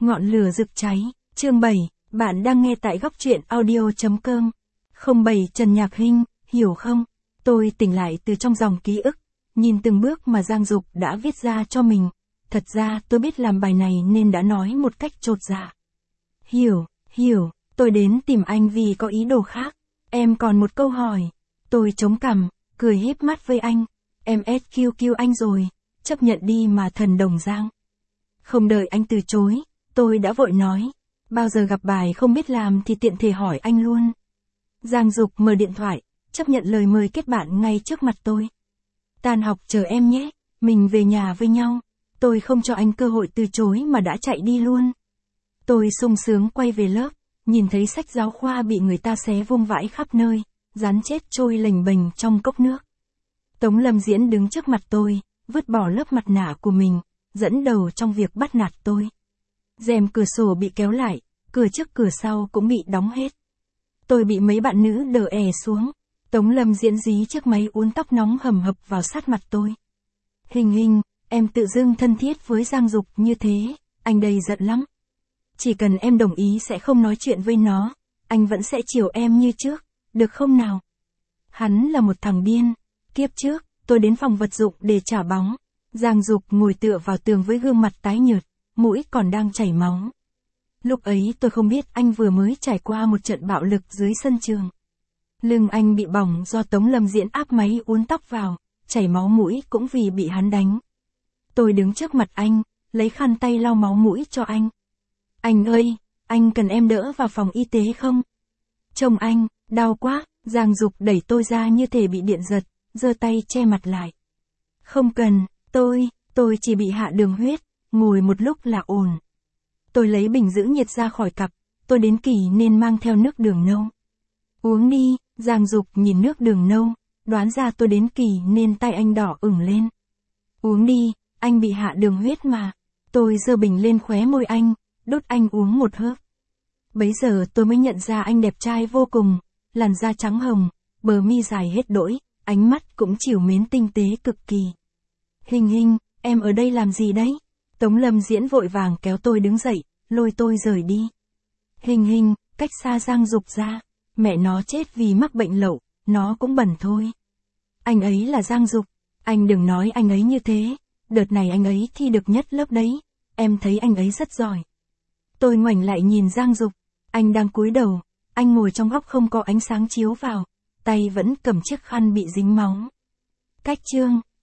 Ngọn lửa rực cháy, chương 7, bạn đang nghe tại góc truyện audio.com. 07 Trần Nhạc Hinh, hiểu không? Tôi tỉnh lại từ trong dòng ký ức, nhìn từng bước mà Giang Dục đã viết ra cho mình. Thật ra tôi biết làm bài này nên đã nói một cách chột dạ. Hiểu, tôi đến tìm anh vì có ý đồ khác. Em còn một câu hỏi. Tôi chống cằm, cười híp mắt với anh. Em SQQ anh rồi, chấp nhận đi mà thần đồng Giang. Không đợi anh từ chối, tôi đã vội nói. Bao giờ gặp bài không biết làm thì tiện thể hỏi anh luôn. Giang Dục mở điện thoại, chấp nhận lời mời kết bạn ngay trước mặt tôi. Tan học chờ em nhé, mình về nhà với nhau. Tôi không cho anh cơ hội từ chối mà đã chạy đi luôn. Tôi sung sướng quay về lớp, nhìn thấy sách giáo khoa bị người ta xé vung vãi khắp nơi, rắn chết trôi lềnh bềnh trong cốc nước. Tống Lâm Diễn đứng trước mặt tôi, vứt bỏ lớp mặt nạ của mình, dẫn đầu trong việc bắt nạt tôi. Rèm cửa sổ bị kéo lại, cửa trước cửa sau cũng bị đóng hết. Tôi bị mấy bạn nữ đỡ è xuống. Tống Lâm Diễn dí chiếc máy uốn tóc nóng hầm hập vào sát mặt tôi. Hình, em tự dưng thân thiết với Giang Dục như thế, anh đây giận lắm. Chỉ cần em đồng ý sẽ không nói chuyện với nó, anh vẫn sẽ chiều em như trước, được không nào? Hắn là một thằng điên. Kiếp trước, tôi đến phòng vật dụng để trả bóng. Giang Dục ngồi tựa vào tường với gương mặt tái nhợt, mũi còn đang chảy máu. Lúc ấy tôi không biết anh vừa mới trải qua một trận bạo lực dưới sân trường. Lưng anh bị bỏng do Tống Lâm Diễn áp máy uốn tóc vào, chảy máu mũi cũng vì bị hắn đánh. Tôi đứng trước mặt anh, lấy khăn tay lau máu mũi cho anh. Anh ơi, anh cần em đỡ vào phòng y tế không? Trông anh, đau quá. Giang Dục đẩy tôi ra như thể bị điện giật, giơ tay che mặt lại. Không cần, tôi chỉ bị hạ đường huyết, ngồi một lúc là ổn. Tôi lấy bình giữ nhiệt ra khỏi cặp, tôi đến kỳ nên mang theo nước đường nâu. Uống đi. Giang Dục nhìn nước đường nâu, đoán ra tôi đến kỳ nên tay anh đỏ ửng lên. Uống đi, anh bị hạ đường huyết mà. Tôi giơ bình lên khóe môi anh, đút anh uống một hớp. Bấy giờ tôi mới nhận ra anh đẹp trai vô cùng, làn da trắng hồng, bờ mi dài hết đỗi, ánh mắt cũng trìu mến tinh tế cực kỳ. Hình, em ở đây làm gì đấy? Tống Lâm Diễn vội vàng kéo tôi đứng dậy, lôi tôi rời đi. Hình, cách xa Giang Dục ra. Mẹ nó chết vì mắc bệnh lậu, nó cũng bẩn thôi. Anh ấy là Giang Dục, anh đừng nói anh ấy như thế, đợt này anh ấy thi được nhất lớp đấy, em thấy anh ấy rất giỏi. Tôi ngoảnh lại nhìn Giang Dục, anh đang cúi đầu, anh ngồi trong góc không có ánh sáng chiếu vào, tay vẫn cầm chiếc khăn bị dính máu. Cách chương